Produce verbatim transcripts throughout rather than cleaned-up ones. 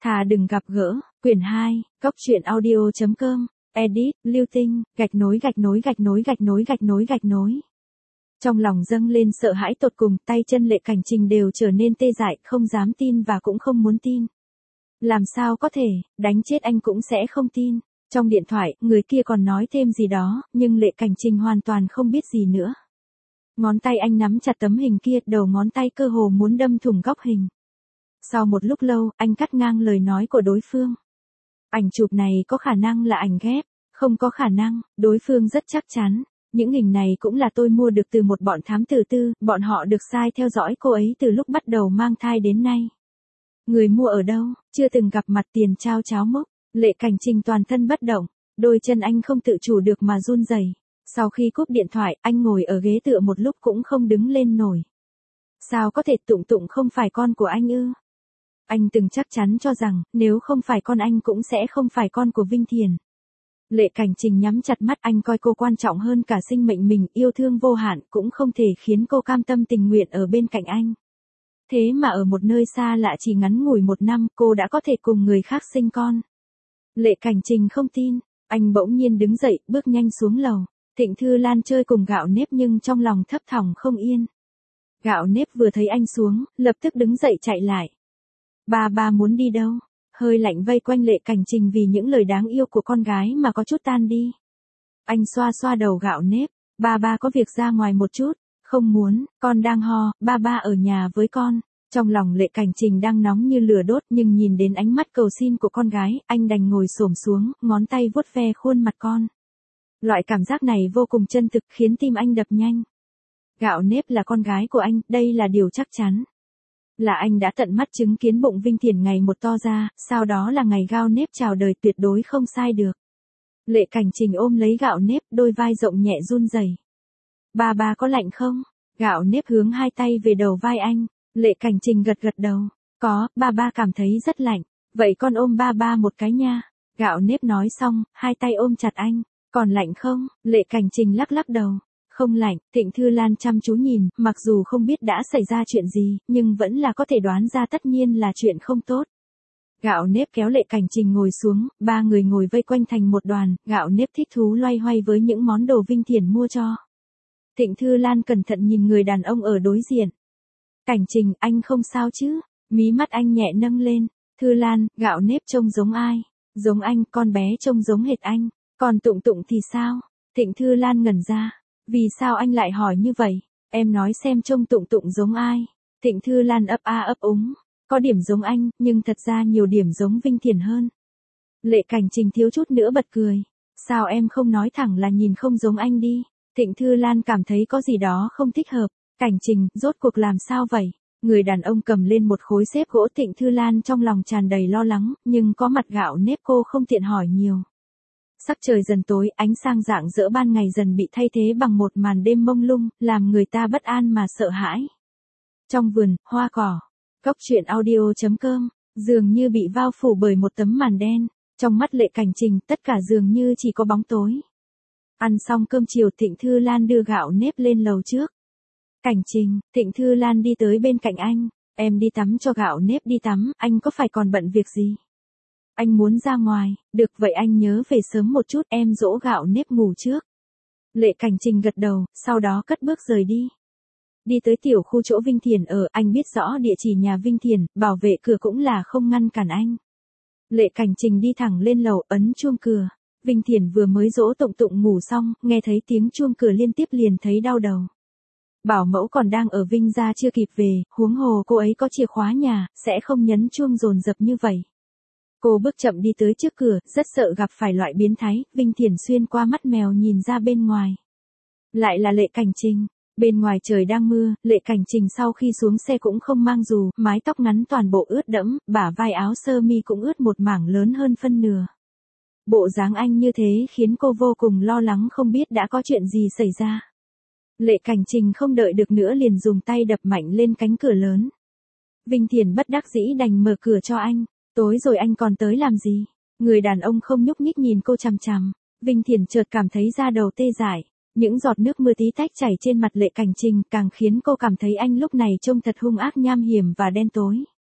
Thà đừng gặp gỡ, quyển hai, góc truyện audio.com, edit, Lưu Tinh, gạch nối gạch nối gạch nối gạch nối gạch nối gạch nối. Trong lòng dâng lên sợ hãi tột cùng, tay chân Lệ Cảnh Trình đều trở nên tê dại, không dám tin và cũng không muốn tin. Làm sao có thể, đánh chết anh cũng sẽ không tin. Trong điện thoại, người kia còn nói thêm gì đó, nhưng Lệ Cảnh Trình hoàn toàn không biết gì nữa. Ngón tay anh nắm chặt tấm hình kia, đầu ngón tay cơ hồ muốn đâm thủng góc hình. Sau một lúc lâu, anh cắt ngang lời nói của đối phương. Ảnh chụp này có khả năng là ảnh ghép, không có khả năng, đối phương rất chắc chắn. Những hình này cũng là tôi mua được từ một bọn thám tử tư, bọn họ được sai theo dõi cô ấy từ lúc bắt đầu mang thai đến nay. Người mua ở đâu, chưa từng gặp mặt, tiền trao cháo mốc. Lệ Cảnh Trình toàn thân bất động, đôi chân anh không tự chủ được mà run rẩy. Sau khi cúp điện thoại, anh ngồi ở ghế tựa một lúc cũng không đứng lên nổi. Sao có thể Tụng Tụng không phải con của anh ư? Anh từng chắc chắn cho rằng, nếu không phải con anh cũng sẽ không phải con của Vinh Thiền. Lệ Cảnh Trình nhắm chặt mắt, anh coi cô quan trọng hơn cả sinh mệnh mình, yêu thương vô hạn cũng không thể khiến cô cam tâm tình nguyện ở bên cạnh anh. Thế mà ở một nơi xa lạ chỉ ngắn ngủi một năm, cô đã có thể cùng người khác sinh con. Lệ Cảnh Trình không tin, anh bỗng nhiên đứng dậy, bước nhanh xuống lầu. Thịnh Thư Lan chơi cùng Gạo Nếp nhưng trong lòng thấp thỏm không yên. Gạo Nếp vừa thấy anh xuống, lập tức đứng dậy chạy lại. Ba ba muốn đi đâu? Hơi lạnh vây quanh Lệ Cảnh Trình vì những lời đáng yêu của con gái mà có chút tan đi. Anh xoa xoa đầu Gạo Nếp, ba ba có việc ra ngoài một chút. Không muốn, con đang ho, ba ba ở nhà với con. Trong lòng Lệ Cảnh Trình đang nóng như lửa đốt, nhưng nhìn đến ánh mắt cầu xin của con gái, anh đành ngồi xổm xuống, ngón tay vuốt ve khuôn mặt con. Loại cảm giác này vô cùng chân thực, khiến tim anh đập nhanh. Gạo Nếp là con gái của anh, đây là điều chắc chắn. Là anh đã tận mắt chứng kiến bụng Vinh Thiền ngày một to ra, sau đó là ngày Gạo Nếp chào đời, tuyệt đối không sai được. Lệ Cảnh Trình ôm lấy Gạo Nếp, đôi vai rộng nhẹ run rẩy. Ba ba có lạnh không? Gạo Nếp hướng hai tay về đầu vai anh. Lệ Cảnh Trình gật gật đầu. Có, ba ba cảm thấy rất lạnh. Vậy con ôm ba ba một cái nha. Gạo Nếp nói xong, hai tay ôm chặt anh. Còn lạnh không? Lệ Cảnh Trình lắc lắc đầu. Không lạnh. Thịnh Thư Lan chăm chú nhìn, mặc dù không biết đã xảy ra chuyện gì, nhưng vẫn là có thể đoán ra tất nhiên là chuyện không tốt. Gạo Nếp kéo Lệ Cảnh Trình ngồi xuống, ba người ngồi vây quanh thành một đoàn, Gạo Nếp thích thú loay hoay với những món đồ Vinh Thiền mua cho. Thịnh Thư Lan cẩn thận nhìn người đàn ông ở đối diện. Cảnh Trình, anh không sao chứ? Mí mắt anh nhẹ nâng lên. Thư Lan, Gạo Nếp trông giống ai? Giống anh, con bé trông giống hệt anh. Còn Tụng Tụng thì sao? Thịnh Thư Lan ngẩn ra. Vì sao anh lại hỏi như vậy? Em nói xem trông Tụng Tụng giống ai? Thịnh Thư Lan ấp a ấp úng. Có điểm giống anh, nhưng thật ra nhiều điểm giống Vinh Thiền hơn. Lệ Cảnh Trình thiếu chút nữa bật cười. Sao em không nói thẳng là nhìn không giống anh đi? Thịnh Thư Lan cảm thấy có gì đó không thích hợp. Cảnh Trình, rốt cuộc làm sao vậy? Người đàn ông cầm lên một khối xếp gỗ. Thịnh Thư Lan trong lòng tràn đầy lo lắng, nhưng có mặt Gạo Nếp cô không tiện hỏi nhiều. Sắc trời dần tối, ánh sang rạng rỡ ban ngày dần bị thay thế bằng một màn đêm mông lung, làm người ta bất an mà sợ hãi. Trong vườn, hoa cỏ, góc truyện audio.com, dường như bị bao phủ bởi một tấm màn đen. Trong mắt Lệ Cảnh Trình, tất cả dường như chỉ có bóng tối. Ăn xong cơm chiều, Thịnh Thư Lan đưa Gạo Nếp lên lầu trước. Cảnh Trình, Thịnh Thư Lan đi tới bên cạnh anh. Em đi tắm cho Gạo Nếp đi tắm, anh có phải còn bận việc gì? Anh muốn ra ngoài, được vậy anh nhớ về sớm một chút, em dỗ Gạo Nếp ngủ trước. Lệ Cảnh Trình gật đầu, sau đó cất bước rời đi. Đi tới tiểu khu chỗ Vinh Thiền ở, anh biết rõ địa chỉ nhà Vinh Thiền, bảo vệ cửa cũng là không ngăn cản anh. Lệ Cảnh Trình đi thẳng lên lầu, ấn chuông cửa. Vinh Thiền vừa mới dỗ Tụng Tụng ngủ xong, nghe thấy tiếng chuông cửa liên tiếp liền thấy đau đầu. Bảo mẫu còn đang ở Vinh gia chưa kịp về, huống hồ cô ấy có chìa khóa nhà, sẽ không nhấn chuông dồn dập như vậy. Cô bước chậm đi tới trước cửa, rất sợ gặp phải loại biến thái. Vinh Thiền xuyên qua mắt mèo nhìn ra bên ngoài. Lại là Lệ Cảnh Trình. Bên ngoài trời đang mưa, Lệ Cảnh Trình sau khi xuống xe cũng không mang dù, mái tóc ngắn toàn bộ ướt đẫm, bả vai áo sơ mi cũng ướt một mảng lớn hơn phân nửa. Bộ dáng anh như thế khiến cô vô cùng lo lắng, không biết đã có chuyện gì xảy ra. Lệ Cảnh Trình không đợi được nữa liền dùng tay đập mạnh lên cánh cửa lớn. Vinh Thiền bất đắc dĩ đành mở cửa cho anh. Tối rồi anh còn tới làm gì? Người đàn ông không nhúc nhích nhìn cô chằm chằm. Vinh Thiền chợt cảm thấy da đầu tê dại. Những giọt nước mưa tí tách chảy trên mặt Lệ Cảnh Trình càng khiến cô cảm thấy anh lúc này trông thật hung ác nham hiểm và đen tối.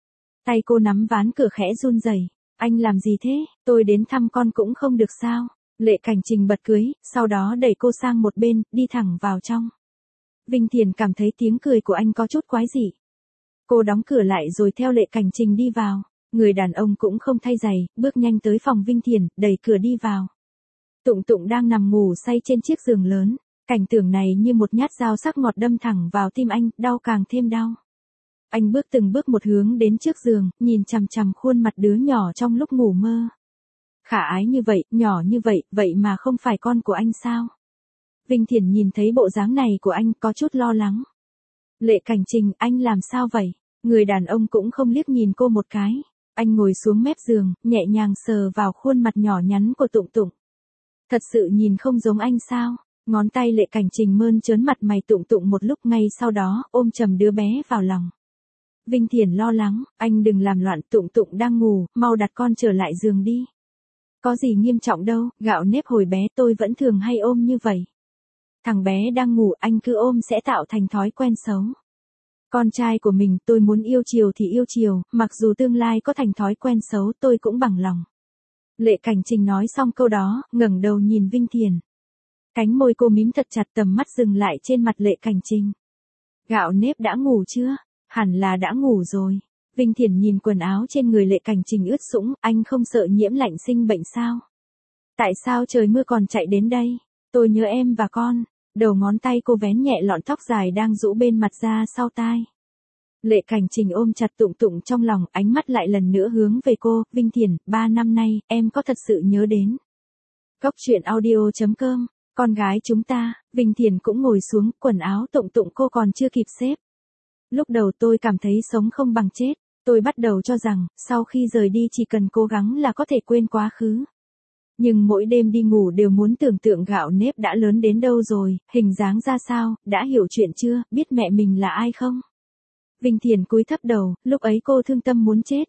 Tay cô nắm ván cửa khẽ run rẩy. Anh làm gì thế, tôi đến thăm con cũng không được sao? Lệ Cảnh Trình bật cười, sau đó đẩy cô sang một bên, đi thẳng vào trong. Vinh Thiền cảm thấy tiếng cười của anh có chút quái dị. Cô đóng cửa lại rồi theo Lệ Cảnh Trình đi vào. Người đàn ông cũng không thay giày, bước nhanh tới phòng Vinh Thiền, đẩy cửa đi vào. Tụng Tụng đang nằm ngủ say trên chiếc giường lớn. Cảnh tượng này như một nhát dao sắc ngọt đâm thẳng vào tim anh, đau càng thêm đau. Anh bước từng bước một hướng đến trước giường, nhìn chằm chằm khuôn mặt đứa nhỏ trong lúc ngủ mơ. Khả ái như vậy, nhỏ như vậy, vậy mà không phải con của anh sao? Vinh Thiền nhìn thấy bộ dáng này của anh có chút lo lắng. Lệ Cảnh Trình, anh làm sao vậy? Người đàn ông cũng không liếc nhìn cô một cái. Anh ngồi xuống mép giường, nhẹ nhàng sờ vào khuôn mặt nhỏ nhắn của Tụng Tụng. Thật sự nhìn không giống anh sao? Ngón tay Lệ Cảnh Trình mơn trớn mặt mày Tụng Tụng một lúc, ngay sau đó ôm chầm đứa bé vào lòng. Vinh Thiền lo lắng, anh đừng làm loạn, Tụng Tụng đang ngủ, mau đặt con trở lại giường đi. Có gì nghiêm trọng đâu, gạo nếp hồi bé tôi vẫn thường hay ôm như vậy. Thằng bé đang ngủ, anh cứ ôm sẽ tạo thành thói quen xấu. Con trai của mình tôi muốn yêu chiều thì yêu chiều, mặc dù tương lai có thành thói quen xấu tôi cũng bằng lòng. Lệ Cảnh Trình nói xong câu đó, ngẩng đầu nhìn Vinh Thiền. Cánh môi cô mím thật chặt, tầm mắt dừng lại trên mặt Lệ Cảnh Trình. Gạo nếp đã ngủ chưa? Hẳn là đã ngủ rồi. Vinh Thiền nhìn quần áo trên người Lệ Cảnh Trình ướt sũng, anh không sợ nhiễm lạnh sinh bệnh sao? Tại sao trời mưa còn chạy đến đây? Tôi nhớ em và con. Đầu ngón tay cô vén nhẹ lọn tóc dài đang rũ bên mặt ra sau tai. Lệ Cảnh Trình ôm chặt Tụng Tụng trong lòng, ánh mắt lại lần nữa hướng về cô. Vinh Thiền, ba năm nay, em có thật sự nhớ đến. Góc truyện audio chấm com, con gái chúng ta. Vinh Thiền cũng ngồi xuống, quần áo Tụng Tụng cô còn chưa kịp xếp. Lúc đầu tôi cảm thấy sống không bằng chết. Tôi bắt đầu cho rằng, sau khi rời đi chỉ cần cố gắng là có thể quên quá khứ. Nhưng mỗi đêm đi ngủ đều muốn tưởng tượng gạo nếp đã lớn đến đâu rồi, hình dáng ra sao, đã hiểu chuyện chưa, biết mẹ mình là ai không? Vinh Thiền cúi thấp đầu, lúc ấy cô thương tâm muốn chết.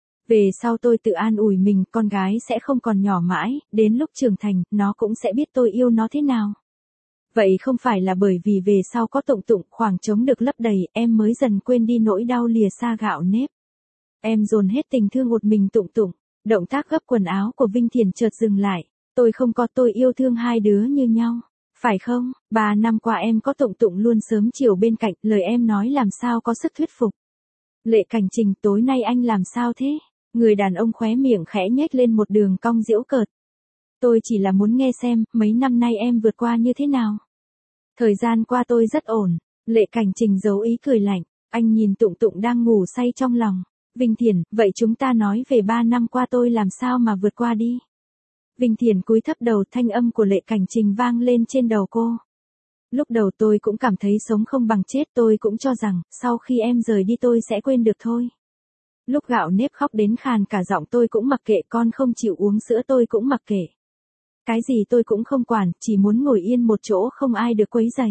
Về sau tôi tự an ủi mình, con gái sẽ không còn nhỏ mãi, đến lúc trưởng thành, nó cũng sẽ biết tôi yêu nó thế nào. Vậy không phải là bởi vì về sau có Tụng Tụng, khoảng trống được lấp đầy, em mới dần quên đi nỗi đau lìa xa gạo nếp. Em dồn hết tình thương một mình Tụng Tụng. Động tác gấp quần áo của Vinh Thiền chợt dừng lại. Tôi không có, tôi yêu thương hai đứa như nhau. Phải không? Ba năm qua em có Tụng Tụng luôn sớm chiều bên cạnh, lời em nói làm sao có sức thuyết phục. Lệ Cảnh Trình, tối nay anh làm sao thế? Người đàn ông khóe miệng khẽ nhếch lên một đường cong giễu cợt. Tôi chỉ là muốn nghe xem, mấy năm nay em vượt qua như thế nào. Thời gian qua tôi rất ổn. Lệ Cảnh Trình giấu ý cười lạnh. Anh nhìn Tụng Tụng đang ngủ say trong lòng. Vinh Thiền, vậy chúng ta nói về ba năm qua tôi làm sao mà vượt qua đi. Vinh Thiền cúi thấp đầu, thanh âm của Lệ Cảnh Trình vang lên trên đầu cô. Lúc đầu tôi cũng cảm thấy sống không bằng chết, tôi cũng cho rằng, sau khi em rời đi tôi sẽ quên được thôi. Lúc gạo nếp khóc đến khàn cả giọng tôi cũng mặc kệ, con không chịu uống sữa tôi cũng mặc kệ. Cái gì tôi cũng không quản, chỉ muốn ngồi yên một chỗ không ai được quấy rầy.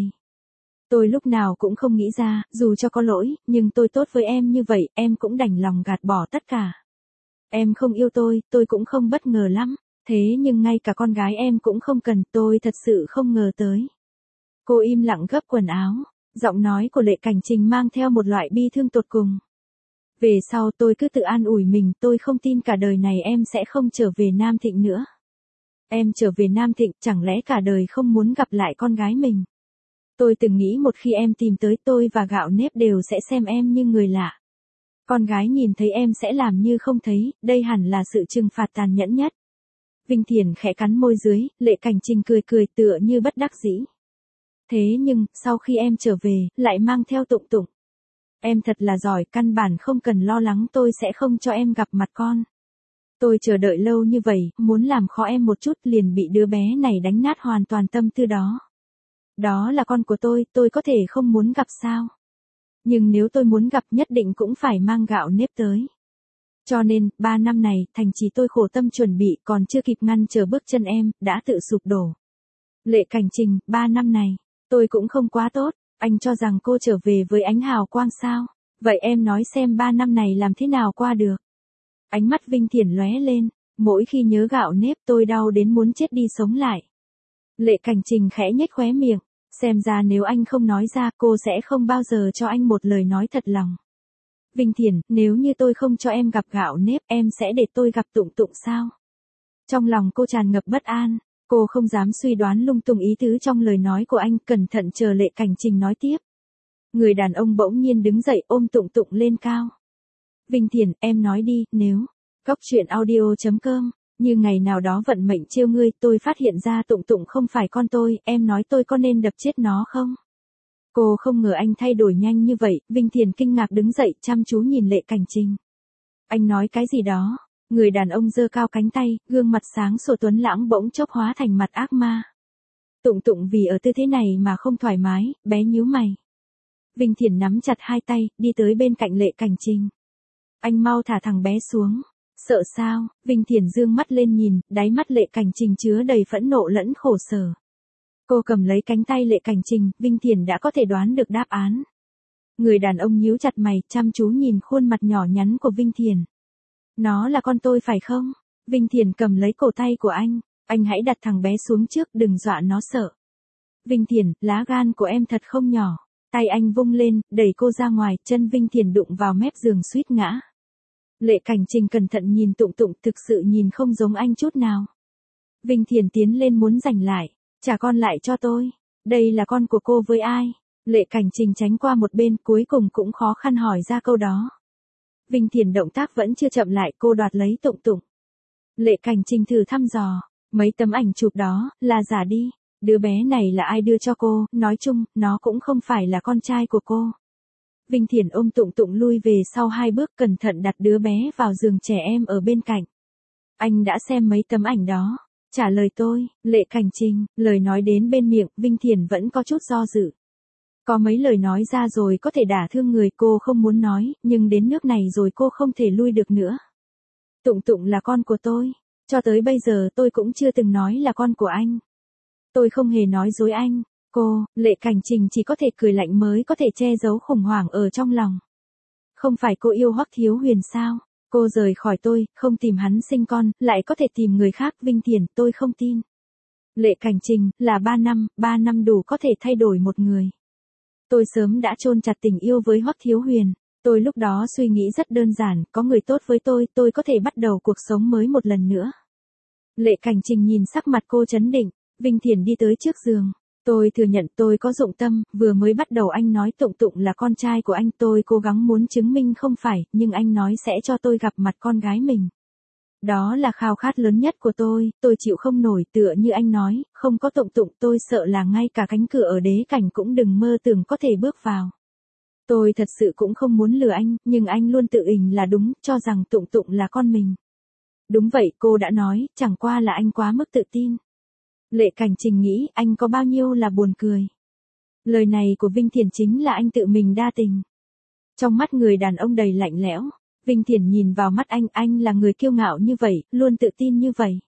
Tôi lúc nào cũng không nghĩ ra, dù cho có lỗi, nhưng tôi tốt với em như vậy, em cũng đành lòng gạt bỏ tất cả. Em không yêu tôi, tôi cũng không bất ngờ lắm, thế nhưng ngay cả con gái em cũng không cần, tôi thật sự không ngờ tới. Cô im lặng gấp quần áo, giọng nói của Lệ Cảnh Trình mang theo một loại bi thương tột cùng. Về sau tôi cứ tự an ủi mình, tôi không tin cả đời này em sẽ không trở về Nam Thịnh nữa. Em trở về Nam Thịnh, chẳng lẽ cả đời không muốn gặp lại con gái mình. Tôi từng nghĩ một khi em tìm tới tôi và gạo nếp đều sẽ xem em như người lạ. Con gái nhìn thấy em sẽ làm như không thấy, đây hẳn là sự trừng phạt tàn nhẫn nhất. Vinh Thiền khẽ cắn môi dưới, Lệ Cảnh Trình cười cười tựa như bất đắc dĩ. Thế nhưng, sau khi em trở về, lại mang theo Tụng Tụng. Em thật là giỏi, căn bản không cần lo lắng tôi sẽ không cho em gặp mặt con. Tôi chờ đợi lâu như vậy, muốn làm khó em một chút liền bị đứa bé này đánh nát hoàn toàn tâm tư đó. Đó là con của tôi, tôi có thể không muốn gặp sao? Nhưng nếu tôi muốn gặp nhất định cũng phải mang gạo nếp tới. Cho nên, ba năm này, thành chỉ tôi khổ tâm chuẩn bị, còn chưa kịp ngăn chờ bước chân em, đã tự sụp đổ. Lệ Cảnh Trình, ba năm này, tôi cũng không quá tốt, anh cho rằng cô trở về với ánh hào quang sao? Vậy em nói xem ba năm này làm thế nào qua được? Ánh mắt Vinh Thiền lóe lên, mỗi khi nhớ gạo nếp tôi đau đến muốn chết đi sống lại. Lệ Cảnh Trình khẽ nhếch khóe miệng, xem ra nếu anh không nói ra cô sẽ không bao giờ cho anh một lời nói thật lòng. Vinh Thiển, nếu như tôi không cho em gặp gạo nếp, em sẽ để tôi gặp Tụng Tụng sao? Trong lòng cô tràn ngập bất an, cô không dám suy đoán lung tung ý tứ trong lời nói của anh, cẩn thận chờ Lệ Cảnh Trình nói tiếp. Người đàn ông bỗng nhiên đứng dậy ôm Tụng Tụng lên cao. Vinh Thiển, em nói đi, nếu. Góc truyện audio.com, như ngày nào đó vận mệnh trêu ngươi, tôi phát hiện ra Tụng Tụng không phải con tôi, em nói tôi có nên đập chết nó không? Cô không ngờ anh thay đổi nhanh như vậy, Vinh Thiển kinh ngạc đứng dậy chăm chú nhìn Lệ Cảnh Trình. Anh nói cái gì đó? Người đàn ông giơ cao cánh tay, gương mặt sáng sủa tuấn lãng bỗng chốc hóa thành mặt ác ma. Tụng Tụng vì ở tư thế này mà không thoải mái, bé nhíu mày. Vinh Thiển nắm chặt hai tay, đi tới bên cạnh Lệ Cảnh Trình. Anh mau thả thằng bé xuống. Sợ sao? Vinh Thiển dương mắt lên nhìn, đáy mắt Lệ Cảnh Trình chứa đầy phẫn nộ lẫn khổ sở. Cô cầm lấy cánh tay Lệ Cảnh Trình, Vinh Thiển đã có thể đoán được đáp án. Người đàn ông nhíu chặt mày, chăm chú nhìn khuôn mặt nhỏ nhắn của Vinh Thiển. Nó là con tôi phải không? Vinh Thiển cầm lấy cổ tay của anh, anh hãy đặt thằng bé xuống trước, đừng dọa nó sợ. Vinh Thiển, lá gan của em thật không nhỏ. Tay anh vung lên, đẩy cô ra ngoài, chân Vinh Thiển đụng vào mép giường suýt ngã. Lệ Cảnh Trình cẩn thận nhìn Tụng Tụng, thực sự nhìn không giống anh chút nào. Vinh Thiển tiến lên muốn giành lại, trả con lại cho tôi. Đây là con của cô với ai? Lệ Cảnh Trình tránh qua một bên, cuối cùng cũng khó khăn hỏi ra câu đó. Vinh Thiển động tác vẫn chưa chậm lại, cô đoạt lấy Tụng Tụng. Lệ Cảnh Trình thử thăm dò, mấy tấm ảnh chụp đó, là giả đi. Đứa bé này là ai đưa cho cô, nói chung, nó cũng không phải là con trai của cô. Vinh Thiển ôm Tụng Tụng lui về sau hai bước, cẩn thận đặt đứa bé vào giường trẻ em ở bên cạnh. Anh đã xem mấy tấm ảnh đó. Trả lời tôi, Lệ Cảnh Trình, lời nói đến bên miệng, Vinh Thiển vẫn có chút do dự. Có mấy lời nói ra rồi có thể đả thương người, cô không muốn nói, nhưng đến nước này rồi cô không thể lui được nữa. Tụng Tụng là con của tôi, cho tới bây giờ tôi cũng chưa từng nói là con của anh. Tôi không hề nói dối anh. Cô, Lệ Cảnh Trình chỉ có thể cười lạnh mới có thể che giấu khủng hoảng ở trong lòng. Không phải cô yêu Hoắc Thiếu Huyền sao? Cô rời khỏi tôi, không tìm hắn sinh con, lại có thể tìm người khác. Vinh Thiển, tôi không tin. Lệ Cảnh Trình, là ba năm, ba năm đủ có thể thay đổi một người. Tôi sớm đã chôn chặt tình yêu với Hoắc Thiếu Huyền. Tôi lúc đó suy nghĩ rất đơn giản, có người tốt với tôi, tôi có thể bắt đầu cuộc sống mới một lần nữa. Lệ Cảnh Trình nhìn sắc mặt cô trấn định, Vinh Thiển đi tới trước giường. Tôi thừa nhận tôi có dụng tâm, vừa mới bắt đầu anh nói Tụng Tụng là con trai của anh, tôi cố gắng muốn chứng minh không phải, nhưng anh nói sẽ cho tôi gặp mặt con gái mình. Đó là khao khát lớn nhất của tôi, tôi chịu không nổi, tựa như anh nói, không có Tụng Tụng tôi sợ là ngay cả cánh cửa ở đế cảnh cũng đừng mơ tưởng có thể bước vào. Tôi thật sự cũng không muốn lừa anh, nhưng anh luôn tự ình là đúng, cho rằng Tụng Tụng là con mình. Đúng vậy, cô đã nói, chẳng qua là anh quá mức tự tin. Lệ Cảnh Trình nghĩ anh có bao nhiêu là buồn cười. Lời này của Vinh Thiển chính là anh tự mình đa tình. Trong mắt người đàn ông đầy lạnh lẽo, Vinh Thiển nhìn vào mắt anh, anh là người kiêu ngạo như vậy, luôn tự tin như vậy.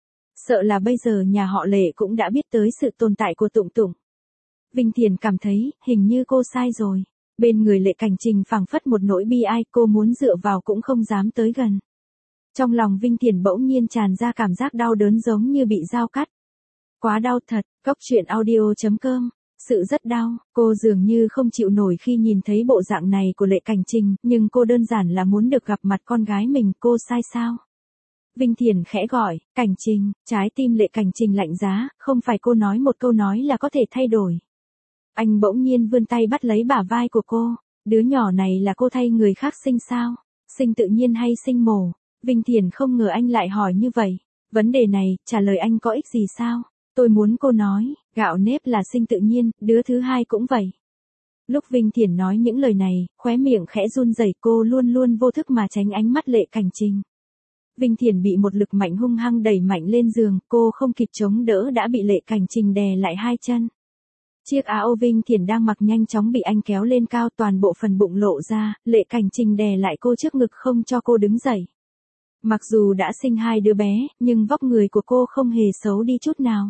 Sợ là bây giờ nhà họ Lệ cũng đã biết tới sự tồn tại của Tụng Tụng. Vinh Thiển cảm thấy, hình như cô sai rồi. Bên người Lệ Cảnh Trình phảng phất một nỗi bi ai, cô muốn dựa vào cũng không dám tới gần. Trong lòng Vinh Thiển bỗng nhiên tràn ra cảm giác đau đớn giống như bị dao cắt. Quá đau thật, góc truyện audio.com, sự rất đau, cô dường như không chịu nổi khi nhìn thấy bộ dạng này của Lệ Cảnh Trình, nhưng cô đơn giản là muốn được gặp mặt con gái mình, cô sai sao? Vinh Thiển khẽ gọi, Cảnh Trình, trái tim Lệ Cảnh Trình lạnh giá, không phải cô nói một câu nói là có thể thay đổi. Anh bỗng nhiên vươn tay bắt lấy bả vai của cô, đứa nhỏ này là cô thay người khác sinh sao? Sinh tự nhiên hay sinh mổ? Vinh Thiển không ngờ anh lại hỏi như vậy, vấn đề này, trả lời anh có ích gì sao? Tôi muốn cô nói, gạo nếp là sinh tự nhiên, đứa thứ hai cũng vậy. Lúc Vinh Thiển nói những lời này, khóe miệng khẽ run rẩy, cô luôn luôn vô thức mà tránh ánh mắt Lệ Cảnh Trình. Vinh Thiển bị một lực mạnh hung hăng đẩy mạnh lên giường, cô không kịp chống đỡ đã bị Lệ Cảnh Trình đè lại hai chân. Chiếc áo Vinh Thiển đang mặc nhanh chóng bị anh kéo lên cao, toàn bộ phần bụng lộ ra, Lệ Cảnh Trình đè lại cô trước ngực không cho cô đứng dậy. Mặc dù đã sinh hai đứa bé, nhưng vóc người của cô không hề xấu đi chút nào.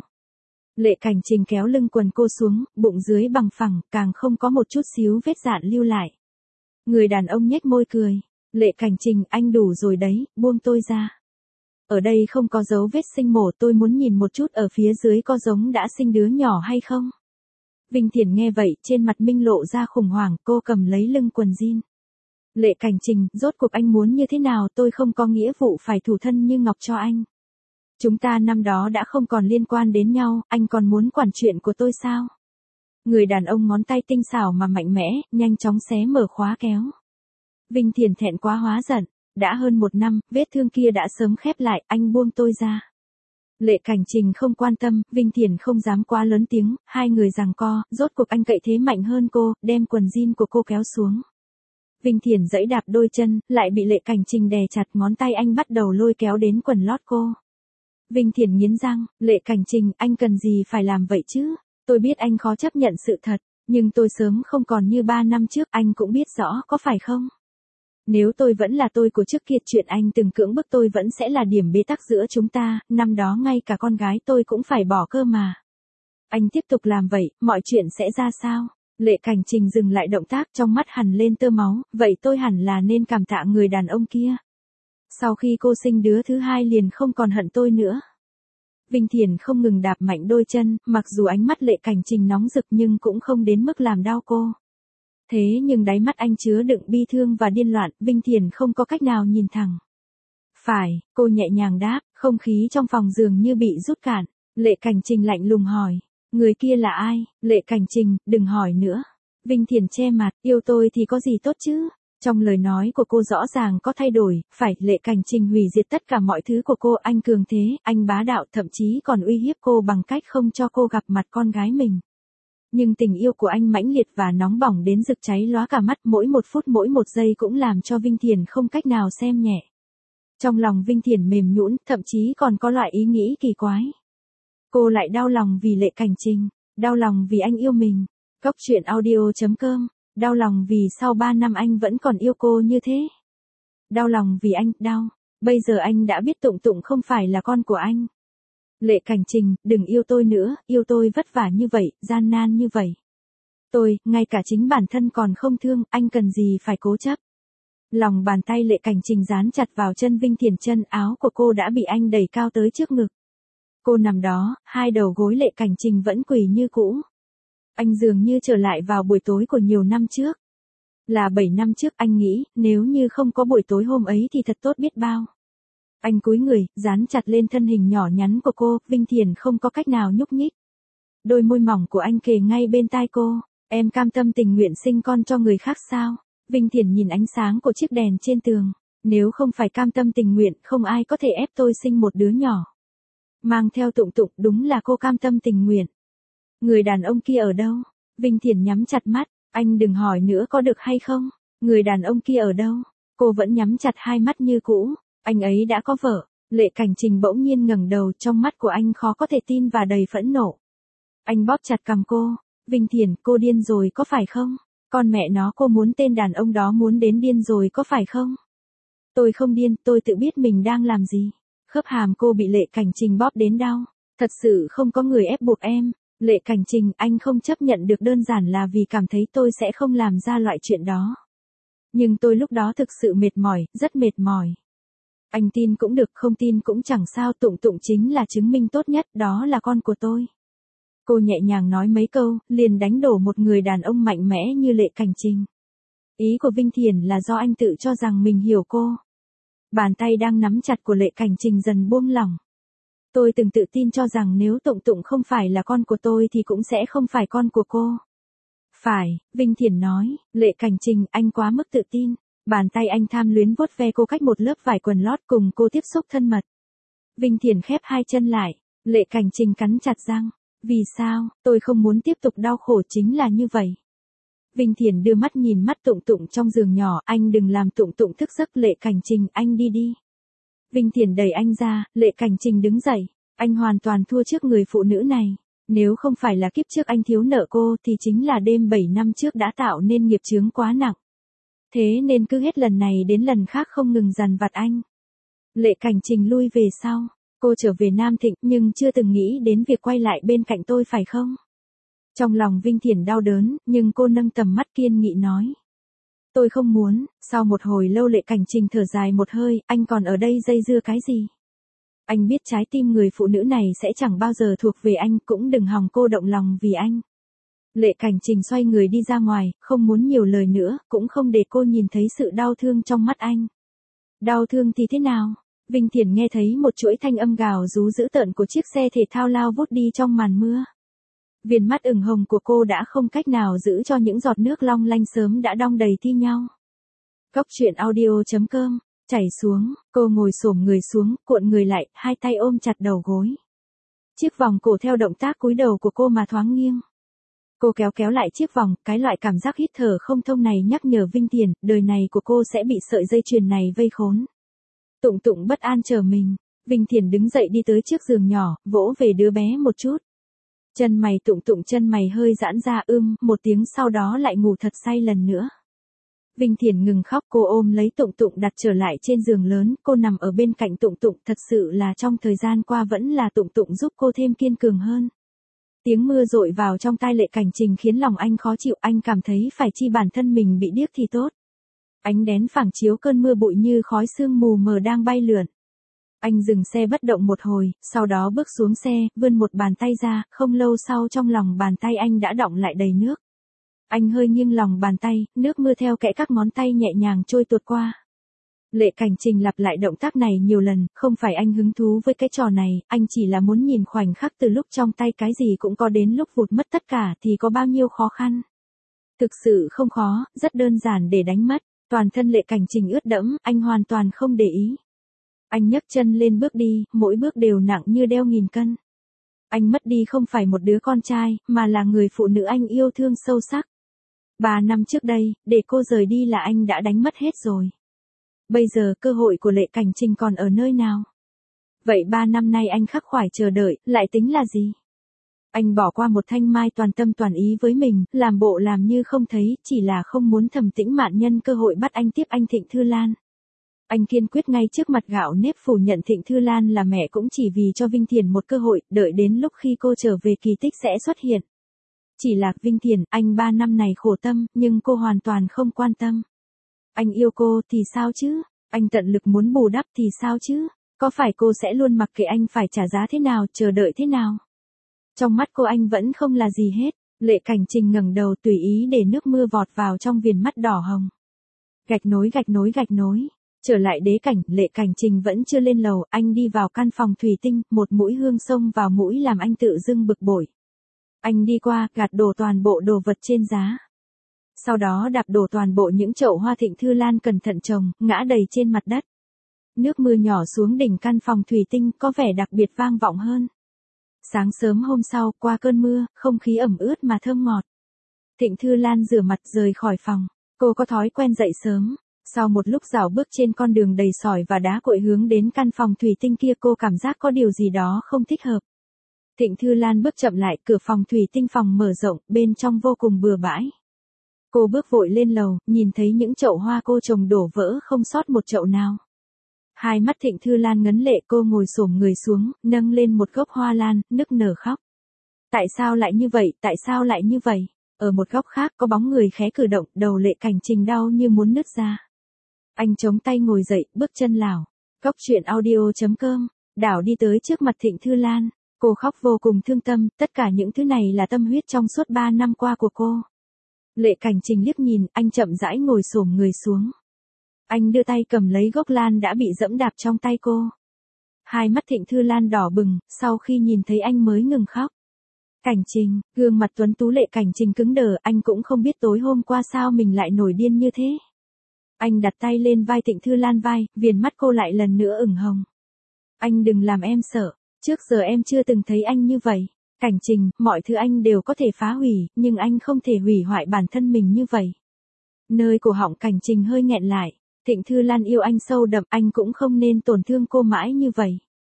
Lệ Cảnh Trình kéo lưng quần cô xuống, bụng dưới bằng phẳng, càng không có một chút xíu vết dạn lưu lại. Người đàn ông nhếch môi cười. Lệ Cảnh Trình, anh đủ rồi đấy, buông tôi ra. Ở đây không có dấu vết sinh mổ, tôi muốn nhìn một chút ở phía dưới có giống đã sinh đứa nhỏ hay không. Vinh Thiển nghe vậy, trên mặt Minh lộ ra khủng hoảng, cô cầm lấy lưng quần jean. Lệ Cảnh Trình, rốt cuộc anh muốn như thế nào, tôi không có nghĩa vụ phải thủ thân như ngọc cho anh. Chúng ta năm đó đã không còn liên quan đến nhau, anh còn muốn quản chuyện của tôi sao? Người đàn ông ngón tay tinh xảo mà mạnh mẽ, nhanh chóng xé mở khóa kéo. Vinh Thiền thẹn quá hóa giận, đã hơn một năm, vết thương kia đã sớm khép lại, anh buông tôi ra. Lệ Cảnh Trình không quan tâm, Vinh Thiền không dám quá lớn tiếng, hai người giằng co, rốt cuộc anh cậy thế mạnh hơn cô, đem quần jean của cô kéo xuống. Vinh Thiền giẫy đạp đôi chân, lại bị Lệ Cảnh Trình đè chặt, ngón tay anh bắt đầu lôi kéo đến quần lót cô. Vinh Thiền nghiến răng, Lệ Cảnh Trình, anh cần gì phải làm vậy chứ? Tôi biết anh khó chấp nhận sự thật, nhưng tôi sớm không còn như ba năm trước, anh cũng biết rõ, có phải không? Nếu tôi vẫn là tôi của trước kia, chuyện anh từng cưỡng bức tôi vẫn sẽ là điểm bế tắc giữa chúng ta, năm đó ngay cả con gái tôi cũng phải bỏ cơ mà. Anh tiếp tục làm vậy, mọi chuyện sẽ ra sao? Lệ Cảnh Trình dừng lại động tác, trong mắt hằn lên tơ máu, vậy tôi hẳn là nên cảm tạ người đàn ông kia. Sau khi cô sinh đứa thứ hai liền không còn hận tôi nữa. Vinh Thiền không ngừng đạp mạnh đôi chân, mặc dù ánh mắt Lệ Cảnh Trình nóng rực nhưng cũng không đến mức làm đau cô. Thế nhưng đáy mắt anh chứa đựng bi thương và điên loạn, Vinh Thiền không có cách nào nhìn thẳng. Phải, cô nhẹ nhàng đáp, không khí trong phòng dường như bị rút cạn. Lệ Cảnh Trình lạnh lùng hỏi, người kia là ai? Lệ Cảnh Trình, đừng hỏi nữa. Vinh Thiền che mặt, yêu tôi thì có gì tốt chứ? Trong lời nói của cô rõ ràng có thay đổi, phải, Lệ Cảnh Trình hủy diệt tất cả mọi thứ của cô, anh cường thế, anh bá đạo, thậm chí còn uy hiếp cô bằng cách không cho cô gặp mặt con gái mình. Nhưng tình yêu của anh mãnh liệt và nóng bỏng đến rực cháy lóa cả mắt, mỗi một phút mỗi một giây cũng làm cho Vinh Thiền không cách nào xem nhẹ. Trong lòng Vinh Thiền mềm nhũn, thậm chí còn có loại ý nghĩ kỳ quái. Cô lại đau lòng vì Lệ Cảnh Trình, đau lòng vì anh yêu mình. Cốc truyện audio chấm com, đau lòng vì sau ba năm anh vẫn còn yêu cô như thế. Đau lòng vì anh, đau, bây giờ anh đã biết Tụng Tụng không phải là con của anh. Lệ Cảnh Trình, đừng yêu tôi nữa, yêu tôi vất vả như vậy, gian nan như vậy. Tôi, ngay cả chính bản thân còn không thương, anh cần gì phải cố chấp. Lòng bàn tay Lệ Cảnh Trình dán chặt vào chân Vinh Thiền, chân áo của cô đã bị anh đẩy cao tới trước ngực. Cô nằm đó, hai đầu gối Lệ Cảnh Trình vẫn quỳ như cũ. Anh dường như trở lại vào buổi tối của nhiều năm trước. Là bảy năm trước, anh nghĩ, nếu như không có buổi tối hôm ấy thì thật tốt biết bao. Anh cúi người, dán chặt lên thân hình nhỏ nhắn của cô, Vinh Thiền không có cách nào nhúc nhích. Đôi môi mỏng của anh kề ngay bên tai cô, em cam tâm tình nguyện sinh con cho người khác sao? Vinh Thiền nhìn ánh sáng của chiếc đèn trên tường, nếu không phải cam tâm tình nguyện, không ai có thể ép tôi sinh một đứa nhỏ. Mang theo Tụng Tụng, đúng là cô cam tâm tình nguyện. Người đàn ông kia ở đâu? Vinh Thiền nhắm chặt mắt, anh đừng hỏi nữa có được hay không? Người đàn ông kia ở đâu? Cô vẫn nhắm chặt hai mắt như cũ. Anh ấy đã có vợ. Lệ Cảnh Trình bỗng nhiên ngẩng đầu, trong mắt của anh khó có thể tin và đầy phẫn nộ. Anh bóp chặt cằm cô. Vinh Thiền, cô điên rồi có phải không? Con mẹ nó, cô muốn tên đàn ông đó muốn đến điên rồi có phải không? Tôi không điên, tôi tự biết mình đang làm gì. Khớp hàm cô bị Lệ Cảnh Trình bóp đến đau. Thật sự không có người ép buộc em. Lệ Cảnh Trình, anh không chấp nhận được đơn giản là vì cảm thấy tôi sẽ không làm ra loại chuyện đó. Nhưng tôi lúc đó thực sự mệt mỏi, rất mệt mỏi. Anh tin cũng được, không tin cũng chẳng sao, Tụng Tụng chính là chứng minh tốt nhất, đó là con của tôi. Cô nhẹ nhàng nói mấy câu, liền đánh đổ một người đàn ông mạnh mẽ như Lệ Cảnh Trình. Ý của Vinh Thiền là do anh tự cho rằng mình hiểu cô. Bàn tay đang nắm chặt của Lệ Cảnh Trình dần buông lỏng. Tôi từng tự tin cho rằng nếu Tụng Tụng không phải là con của tôi thì cũng sẽ không phải con của cô. Phải, Vinh Thiền nói, Lệ Cảnh Trình, anh quá mức tự tin. Bàn tay anh tham luyến vuốt ve cô cách một lớp vải quần lót, cùng cô tiếp xúc thân mật. Vinh Thiền khép hai chân lại, Lệ Cảnh Trình cắn chặt răng. Vì sao, tôi không muốn tiếp tục đau khổ chính là như vậy. Vinh Thiền đưa mắt nhìn mắt Tụng Tụng trong giường nhỏ, anh đừng làm Tụng Tụng thức giấc. Lệ Cảnh Trình, anh đi đi. Vinh Thiền đẩy anh ra, Lệ Cảnh Trình đứng dậy. Anh hoàn toàn thua trước người phụ nữ này. Nếu không phải là kiếp trước anh thiếu nợ cô thì chính là đêm bảy năm trước đã tạo nên nghiệp chướng quá nặng. Thế nên cứ hết lần này đến lần khác không ngừng dằn vặt anh. Lệ Cảnh Trình lui về sau. Cô trở về Nam Thịnh nhưng chưa từng nghĩ đến việc quay lại bên cạnh tôi phải không? Trong lòng Vinh Thiền đau đớn, nhưng cô nâng tầm mắt kiên nghị nói. Tôi không muốn. Sau một hồi lâu Lệ Cảnh Trình thở dài một hơi, anh còn ở đây dây dưa cái gì? Anh biết trái tim người phụ nữ này sẽ chẳng bao giờ thuộc về anh, cũng đừng hòng cô động lòng vì anh. Lệ Cảnh Trình xoay người đi ra ngoài, không muốn nhiều lời nữa, cũng không để cô nhìn thấy sự đau thương trong mắt anh. Đau thương thì thế nào? Vinh Thiển nghe thấy một chuỗi thanh âm gào rú dữ tợn của chiếc xe thể thao lao vút đi trong màn mưa. Viền mắt ửng hồng của cô đã không cách nào giữ cho những giọt nước long lanh sớm đã đong đầy thi nhau. Cốc truyện audio chấm com, chảy xuống, cô ngồi xổm người xuống, cuộn người lại, hai tay ôm chặt đầu gối. Chiếc vòng cổ theo động tác cúi đầu của cô mà thoáng nghiêng. Cô kéo kéo lại chiếc vòng, cái loại cảm giác hít thở không thông này nhắc nhở Vinh Thiển, đời này của cô sẽ bị sợi dây chuyền này vây khốn. Tụng Tụng bất an chờ mình, Vinh Thiển đứng dậy đi tới chiếc giường nhỏ, vỗ về đứa bé một chút. Chân mày Tụng Tụng chân mày hơi giãn ra ưm, một tiếng sau đó lại ngủ thật say lần nữa. Vinh Thiển ngừng khóc, cô ôm lấy Tụng Tụng đặt trở lại trên giường lớn, cô nằm ở bên cạnh Tụng Tụng, thật sự là trong thời gian qua vẫn là Tụng Tụng giúp cô thêm kiên cường hơn. Tiếng mưa dội vào trong tai Lệ Cảnh Trình khiến lòng anh khó chịu, anh cảm thấy phải chi bản thân mình bị điếc thì tốt. Ánh đèn phản chiếu cơn mưa bụi như khói sương mù mờ đang bay lượn. Anh dừng xe bất động một hồi, sau đó bước xuống xe, vươn một bàn tay ra, không lâu sau trong lòng bàn tay anh đã đọng lại đầy nước. Anh hơi nghiêng lòng bàn tay, nước mưa theo kẽ các ngón tay nhẹ nhàng trôi tuột qua. Lệ Cảnh Trình lặp lại động tác này nhiều lần, không phải anh hứng thú với cái trò này, anh chỉ là muốn nhìn khoảnh khắc từ lúc trong tay cái gì cũng có đến lúc vụt mất tất cả thì có bao nhiêu khó khăn. Thực sự không khó, rất đơn giản để đánh mất, toàn thân Lệ Cảnh Trình ướt đẫm, anh hoàn toàn không để ý. Anh nhấc chân lên bước đi, mỗi bước đều nặng như đeo nghìn cân. Anh mất đi không phải một đứa con trai, mà là người phụ nữ anh yêu thương sâu sắc. Ba năm trước đây, để cô rời đi là anh đã đánh mất hết rồi. Bây giờ cơ hội của Lệ Cảnh Trình còn ở nơi nào? Vậy ba năm nay anh khắc khoải chờ đợi, lại tính là gì? Anh bỏ qua một Thanh Mai toàn tâm toàn ý với mình, làm bộ làm như không thấy, chỉ là không muốn Thẩm Tĩnh Mạn nhân cơ hội bắt anh tiếp anh Thịnh Thư Lan. Anh kiên quyết ngay trước mặt gạo nếp phủ nhận Thịnh Thư Lan là mẹ cũng chỉ vì cho Vinh Thiển một cơ hội, đợi đến lúc khi cô trở về kỳ tích sẽ xuất hiện. Chỉ là Vinh Thiển, anh ba năm này khổ tâm, nhưng cô hoàn toàn không quan tâm. Anh yêu cô thì sao chứ? Anh tận lực muốn bù đắp thì sao chứ? Có phải cô sẽ luôn mặc kệ anh phải trả giá thế nào, chờ đợi thế nào? Trong mắt cô anh vẫn không là gì hết. Lệ Cảnh Trình ngẩng đầu tùy ý để nước mưa vọt vào trong viền mắt đỏ hồng. Gạch nối gạch nối gạch nối. Trở lại đế cảnh, Lệ Cảnh Trình vẫn chưa lên lầu, anh đi vào căn phòng thủy tinh, một mũi hương xông vào mũi làm anh tự dưng bực bội. Anh đi qua, gạt đổ toàn bộ đồ vật trên giá. Sau đó đạp đổ toàn bộ những chậu hoa Thịnh Thư Lan cẩn thận trồng, ngã đầy trên mặt đất. Nước mưa nhỏ xuống đỉnh căn phòng thủy tinh có vẻ đặc biệt vang vọng hơn. Sáng sớm hôm sau, qua cơn mưa, không khí ẩm ướt mà thơm ngọt. Thịnh Thư Lan rửa mặt rời khỏi phòng. Cô có thói quen dậy sớm. Sau một lúc dạo bước trên con đường đầy sỏi và đá cội hướng đến căn phòng thủy tinh kia, cô cảm giác có điều gì đó không thích hợp. Thịnh Thư Lan bước chậm lại, cửa phòng thủy tinh phòng mở rộng, bên trong vô cùng bừa bãi. Cô bước vội lên lầu, nhìn thấy những chậu hoa cô trồng đổ vỡ không sót một chậu nào. Hai mắt Thịnh Thư Lan ngấn lệ, cô ngồi xổm người xuống, nâng lên một gốc hoa lan, nức nở khóc. Tại sao lại như vậy, tại sao lại như vậy? Ở một góc khác có bóng người khẽ cử động, đầu Lệ Cảnh Trình đau như muốn nứt ra. Anh chống tay ngồi dậy, bước chân lảo. Cốc truyện audio chấm com, đảo đi tới trước mặt Thịnh Thư Lan. Cô khóc vô cùng thương tâm, tất cả những thứ này là tâm huyết trong suốt ba năm qua của cô. Lệ Cảnh Trình liếc nhìn, anh chậm rãi ngồi xổm người xuống. Anh đưa tay cầm lấy gốc lan đã bị dẫm đạp trong tay cô. Hai mắt Thịnh Thư Lan đỏ bừng, sau khi nhìn thấy anh mới ngừng khóc. Cảnh Trình, gương mặt tuấn tú Lệ Cảnh Trình cứng đờ, anh cũng không biết tối hôm qua sao mình lại nổi điên như thế. Anh đặt tay lên vai Thịnh Thư Lan vai, viền mắt cô lại lần nữa ửng hồng. Anh đừng làm em sợ, trước giờ em chưa từng thấy anh như vậy. Cảnh Trình, mọi thứ anh đều có thể phá hủy, nhưng anh không thể hủy hoại bản thân mình như vậy. Nơi cổ họng Cảnh Trình hơi nghẹn lại. Thịnh Thư Lan yêu anh sâu đậm, anh cũng không nên tổn thương cô mãi như vậy.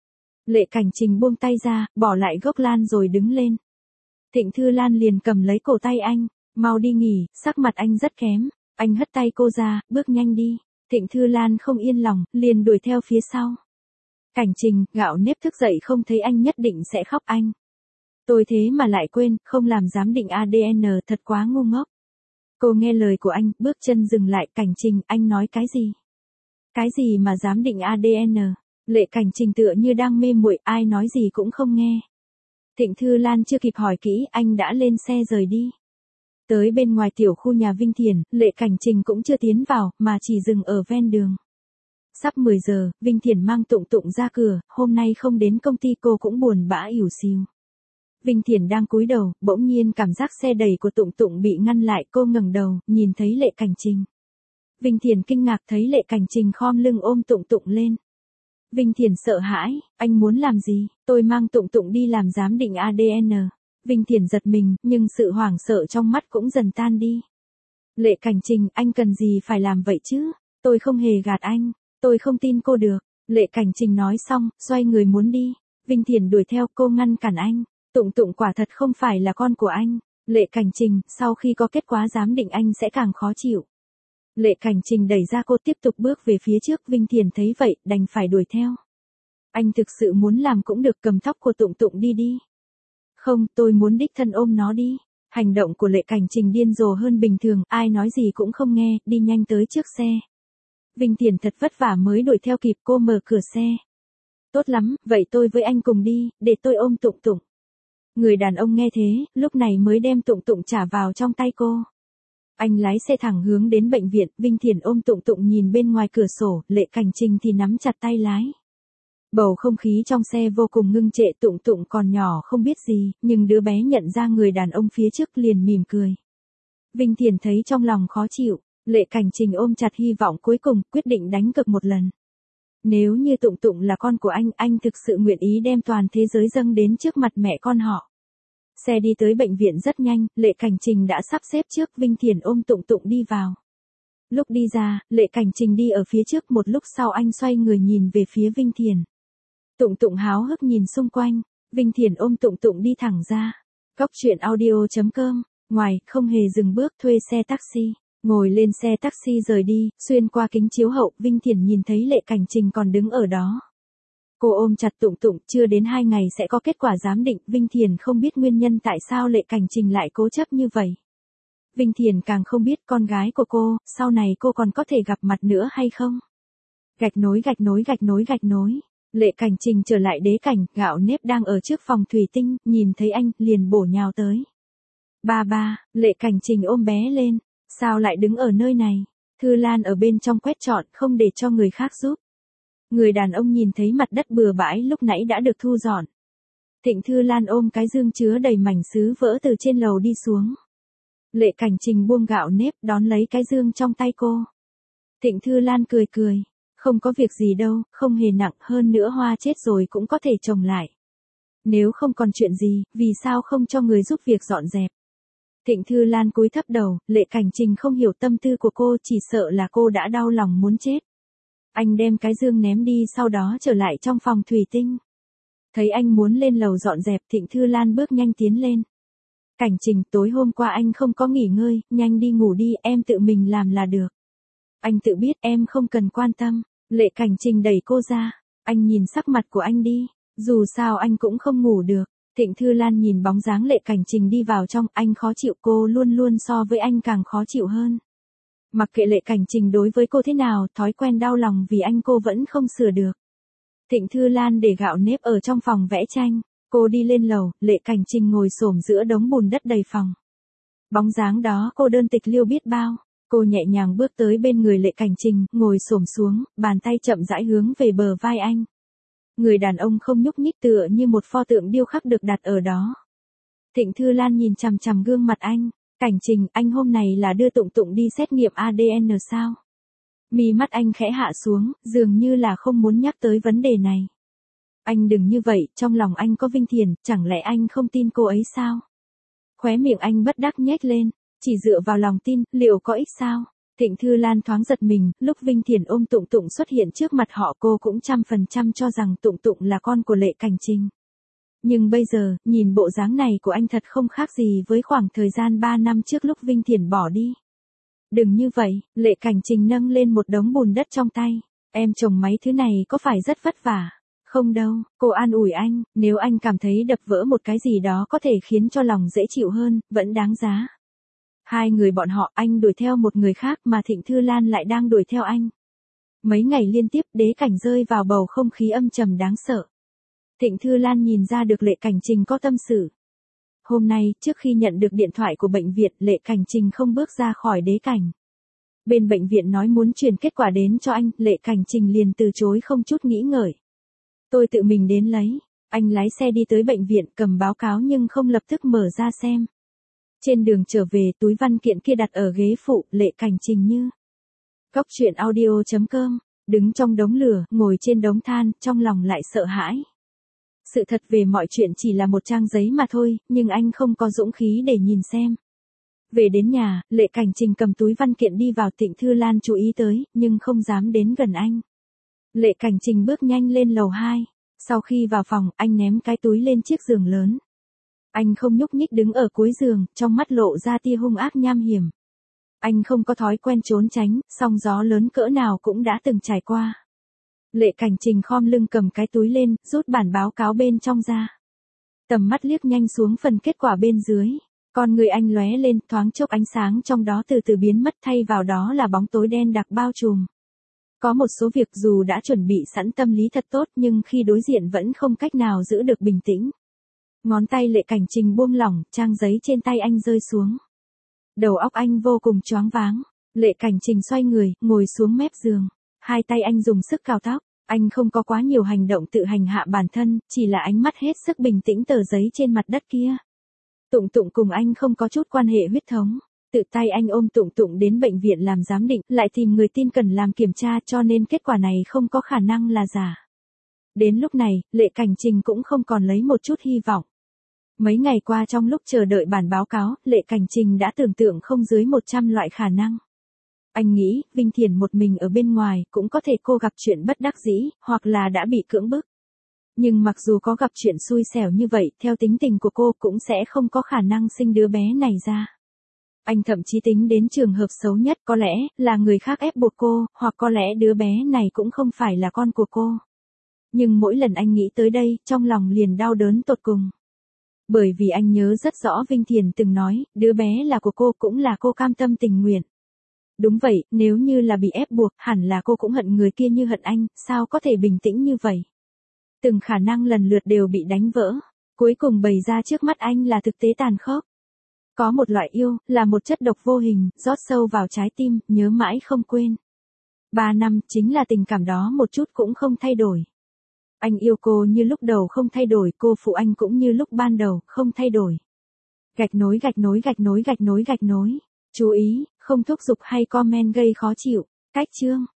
Lệ Cảnh Trình buông tay ra, bỏ lại gốc lan rồi đứng lên. Thịnh Thư Lan liền cầm lấy cổ tay anh, mau đi nghỉ, sắc mặt anh rất kém. Anh hất tay cô ra, bước nhanh đi. Thịnh Thư Lan không yên lòng, liền đuổi theo phía sau. Cảnh Trình, gạo nếp thức dậy không thấy anh nhất định sẽ khóc anh. Tôi thế mà lại quên, không làm giám định a đê en, thật quá ngu ngốc. Cô nghe lời của anh, bước chân dừng lại. Cảnh Trình, anh nói cái gì? Cái gì mà giám định a đê en? Lệ Cảnh Trình tựa như đang mê muội, ai nói gì cũng không nghe. Thịnh Thư Lan chưa kịp hỏi kỹ, anh đã lên xe rời đi. Tới bên ngoài tiểu khu nhà Vinh Thiển, Lệ Cảnh Trình cũng chưa tiến vào, mà chỉ dừng ở ven đường. Sắp mười giờ, Vinh Thiển mang Tụng Tụng ra cửa, hôm nay không đến công ty cô cũng buồn bã ỉu xìu. Vinh Thiển đang cúi đầu, bỗng nhiên cảm giác xe đẩy của Tụng Tụng bị ngăn lại, cô ngẩng đầu, nhìn thấy Lệ Cảnh Trình. Vinh Thiển kinh ngạc thấy Lệ Cảnh Trình khom lưng ôm Tụng Tụng lên. Vinh Thiển sợ hãi, anh muốn làm gì? Tôi mang Tụng Tụng đi làm giám định a đê en. Vinh Thiển giật mình, nhưng sự hoảng sợ trong mắt cũng dần tan đi. Lệ Cảnh Trình, anh cần gì phải làm vậy chứ? Tôi không hề gạt anh, tôi không tin cô được. Lệ Cảnh Trình nói xong, xoay người muốn đi. Vinh Thiển đuổi theo, cô ngăn cản anh. Tụng Tụng quả thật không phải là con của anh. Lệ Cảnh Trình, sau khi có kết quả giám định anh sẽ càng khó chịu. Lệ Cảnh Trình đẩy ra cô tiếp tục bước về phía trước, Vinh Thiển thấy vậy, đành phải đuổi theo. Anh thực sự muốn làm cũng được, cầm tóc của Tụng Tụng đi đi. Không, tôi muốn đích thân ôm nó đi. Hành động của Lệ Cảnh Trình điên rồ hơn bình thường, ai nói gì cũng không nghe, đi nhanh tới trước xe. Vinh Thiển thật vất vả mới đuổi theo kịp, cô mở cửa xe. Tốt lắm, vậy tôi với anh cùng đi, để tôi ôm Tụng Tụng. Người đàn ông nghe thế, lúc này mới đem Tụng Tụng trả vào trong tay cô. Anh lái xe thẳng hướng đến bệnh viện, Vinh Thiển ôm Tụng Tụng nhìn bên ngoài cửa sổ, Lệ Cảnh Trình thì nắm chặt tay lái. Bầu không khí trong xe vô cùng ngưng trệ, Tụng Tụng còn nhỏ không biết gì, nhưng đứa bé nhận ra người đàn ông phía trước liền mỉm cười. Vinh Thiển thấy trong lòng khó chịu, Lệ Cảnh Trình ôm chặt hy vọng cuối cùng, quyết định đánh cược một lần. Nếu như Tụng Tụng là con của anh, anh thực sự nguyện ý đem toàn thế giới dâng đến trước mặt mẹ con họ. Xe đi tới bệnh viện rất nhanh, Lệ Cảnh Trình đã sắp xếp trước, Vinh Thiển ôm Tụng Tụng đi vào. Lúc đi ra, Lệ Cảnh Trình đi ở phía trước, một lúc sau anh xoay người nhìn về phía Vinh Thiển. Tụng Tụng háo hức nhìn xung quanh, Vinh Thiển ôm Tụng Tụng đi thẳng ra. Cóc truyện audio chấm com, ngoài, không hề dừng bước, thuê xe taxi. Ngồi lên xe taxi rời đi, xuyên qua kính chiếu hậu, Vinh Thiển nhìn thấy Lệ Cảnh Trình còn đứng ở đó. Cô ôm chặt Tụng Tụng, chưa đến hai ngày sẽ có kết quả giám định, Vinh Thiển không biết nguyên nhân tại sao Lệ Cảnh Trình lại cố chấp như vậy. Vinh Thiển càng không biết con gái của cô, sau này cô còn có thể gặp mặt nữa hay không. Gạch nối gạch nối gạch nối gạch nối. Lệ Cảnh Trình trở lại đế cảnh, Gạo Nếp đang ở trước phòng thủy tinh, nhìn thấy anh, liền bổ nhào tới. Ba ba, Lệ Cảnh Trình ôm bé lên, sao lại đứng ở nơi này? Thư Lan ở bên trong quét dọn, không để cho người khác giúp. Người đàn ông nhìn thấy mặt đất bừa bãi lúc nãy đã được thu dọn. Thịnh Thư Lan ôm cái dương chứa đầy mảnh sứ vỡ từ trên lầu đi xuống. Lệ Cảnh Trình buông Gạo Nếp đón lấy cái dương trong tay cô. Thịnh Thư Lan cười cười. Không có việc gì đâu, không hề nặng, hơn nữa hoa chết rồi cũng có thể trồng lại. Nếu không còn chuyện gì, vì sao không cho người giúp việc dọn dẹp? Thịnh Thư Lan cúi thấp đầu, Lệ Cảnh Trình không hiểu tâm tư của cô, chỉ sợ là cô đã đau lòng muốn chết. Anh đem cái dương ném đi, sau đó trở lại trong phòng thủy tinh. Thấy anh muốn lên lầu dọn dẹp, Thịnh Thư Lan bước nhanh tiến lên. Cảnh Trình, tối hôm qua anh không có nghỉ ngơi, nhanh đi ngủ đi, em tự mình làm là được. Anh tự biết, em không cần quan tâm. Lệ Cảnh Trình đẩy cô ra. Anh nhìn sắc mặt của anh đi, dù sao anh cũng không ngủ được. Thịnh Thư Lan nhìn bóng dáng Lệ Cảnh Trình đi vào trong, anh khó chịu, cô luôn luôn so với anh càng khó chịu hơn. Mặc kệ Lệ Cảnh Trình đối với cô thế nào, thói quen đau lòng vì anh cô vẫn không sửa được. Thịnh Thư Lan để Gạo Nếp ở trong phòng vẽ tranh, cô đi lên lầu, Lệ Cảnh Trình ngồi xổm giữa đống bùn đất đầy phòng. Bóng dáng đó cô đơn tịch liêu biết bao. Cô nhẹ nhàng bước tới bên người Lệ Cảnh Trình, ngồi xổm xuống, bàn tay chậm rãi hướng về bờ vai anh. Người đàn ông không nhúc nhích, tựa như một pho tượng điêu khắc được đặt ở đó. Thịnh Thư Lan nhìn chằm chằm gương mặt anh. Cảnh Trình, anh hôm này là đưa Tụng Tụng đi xét nghiệm a đê en sao? Mí mắt anh khẽ hạ xuống, dường như là không muốn nhắc tới vấn đề này. Anh đừng như vậy, trong lòng anh có Vinh Thiển, chẳng lẽ anh không tin cô ấy sao? Khóe miệng anh bất đắc nhếch lên. Chỉ dựa vào lòng tin, liệu có ích sao? Thịnh Thư Lan thoáng giật mình, lúc Vinh Thiển ôm Tụng Tụng xuất hiện trước mặt họ, cô cũng trăm phần trăm cho rằng Tụng Tụng là con của Lệ Cảnh Trình. Nhưng bây giờ, nhìn bộ dáng này của anh thật không khác gì với khoảng thời gian ba năm trước lúc Vinh Thiển bỏ đi. Đừng như vậy, Lệ Cảnh Trình nâng lên một đống bùn đất trong tay. Em trồng mấy thứ này có phải rất vất vả? Không đâu, cô an ủi anh, nếu anh cảm thấy đập vỡ một cái gì đó có thể khiến cho lòng dễ chịu hơn, vẫn đáng giá. Hai người bọn họ, anh đuổi theo một người khác mà Thịnh Thư Lan lại đang đuổi theo anh. Mấy ngày liên tiếp, đế cảnh rơi vào bầu không khí âm trầm đáng sợ. Thịnh Thư Lan nhìn ra được Lệ Cảnh Trình có tâm sự. Hôm nay, trước khi nhận được điện thoại của bệnh viện, Lệ Cảnh Trình không bước ra khỏi đế cảnh. Bên bệnh viện nói muốn truyền kết quả đến cho anh, Lệ Cảnh Trình liền từ chối không chút nghĩ ngợi. Tôi tự mình đến lấy. Anh lái xe đi tới bệnh viện, cầm báo cáo nhưng không lập tức mở ra xem. Trên đường trở về, túi văn kiện kia đặt ở ghế phụ, Lệ Cảnh Trình như Cóc truyện audio chấm com, đứng trong đống lửa, ngồi trên đống than, trong lòng lại sợ hãi. Sự thật về mọi chuyện chỉ là một trang giấy mà thôi, nhưng anh không có dũng khí để nhìn xem. Về đến nhà, Lệ Cảnh Trình cầm túi văn kiện đi vào. Trịnh Thư Lan chú ý tới, nhưng không dám đến gần anh. Lệ Cảnh Trình bước nhanh lên lầu hai. Sau khi vào phòng, anh ném cái túi lên chiếc giường lớn. Anh không nhúc nhích đứng ở cuối giường, trong mắt lộ ra tia hung ác nham hiểm. Anh không có thói quen trốn tránh, sóng gió lớn cỡ nào cũng đã từng trải qua. Lệ Cảnh Trình khom lưng cầm cái túi lên, rút bản báo cáo bên trong ra. Tầm mắt liếc nhanh xuống phần kết quả bên dưới. Con người anh lóe lên, thoáng chốc ánh sáng trong đó từ từ biến mất, thay vào đó là bóng tối đen đặc bao trùm. Có một số việc dù đã chuẩn bị sẵn tâm lý thật tốt nhưng khi đối diện vẫn không cách nào giữ được bình tĩnh. Ngón tay Lệ Cảnh Trình buông lỏng, trang giấy trên tay anh rơi xuống. Đầu óc anh vô cùng choáng váng. Lệ Cảnh Trình xoay người, ngồi xuống mép giường. Hai tay anh dùng sức cào tóc. Anh không có quá nhiều hành động tự hành hạ bản thân, chỉ là ánh mắt hết sức bình tĩnh tờ giấy trên mặt đất kia. Tụng Tụng cùng anh không có chút quan hệ huyết thống. Tự tay anh ôm Tụng Tụng đến bệnh viện làm giám định, lại tìm người tin cần làm kiểm tra, cho nên kết quả này không có khả năng là giả. Đến lúc này, Lệ Cảnh Trình cũng không còn lấy một chút hy vọng. Mấy ngày qua trong lúc chờ đợi bản báo cáo, Lệ Cảnh Trình đã tưởng tượng không dưới một trăm loại khả năng. Anh nghĩ, Vinh Thiền một mình ở bên ngoài, cũng có thể cô gặp chuyện bất đắc dĩ, hoặc là đã bị cưỡng bức. Nhưng mặc dù có gặp chuyện xui xẻo như vậy, theo tính tình của cô cũng sẽ không có khả năng sinh đứa bé này ra. Anh thậm chí tính đến trường hợp xấu nhất, có lẽ là người khác ép buộc cô, hoặc có lẽ đứa bé này cũng không phải là con của cô. Nhưng mỗi lần anh nghĩ tới đây, trong lòng liền đau đớn tột cùng. Bởi vì anh nhớ rất rõ Vinh Thiền từng nói, đứa bé là của cô, cũng là cô cam tâm tình nguyện. Đúng vậy, nếu như là bị ép buộc, hẳn là cô cũng hận người kia như hận anh, sao có thể bình tĩnh như vậy. Từng khả năng lần lượt đều bị đánh vỡ, cuối cùng bày ra trước mắt anh là thực tế tàn khốc. Có một loại yêu, là một chất độc vô hình, rót sâu vào trái tim, nhớ mãi không quên. Ba năm, chính là tình cảm đó một chút cũng không thay đổi. Anh yêu cô như lúc đầu không thay đổi, cô phụ anh cũng như lúc ban đầu, không thay đổi. Gạch nối gạch nối gạch nối gạch nối gạch nối. Chú ý, không thúc giục hay comment gây khó chịu. Cách chương.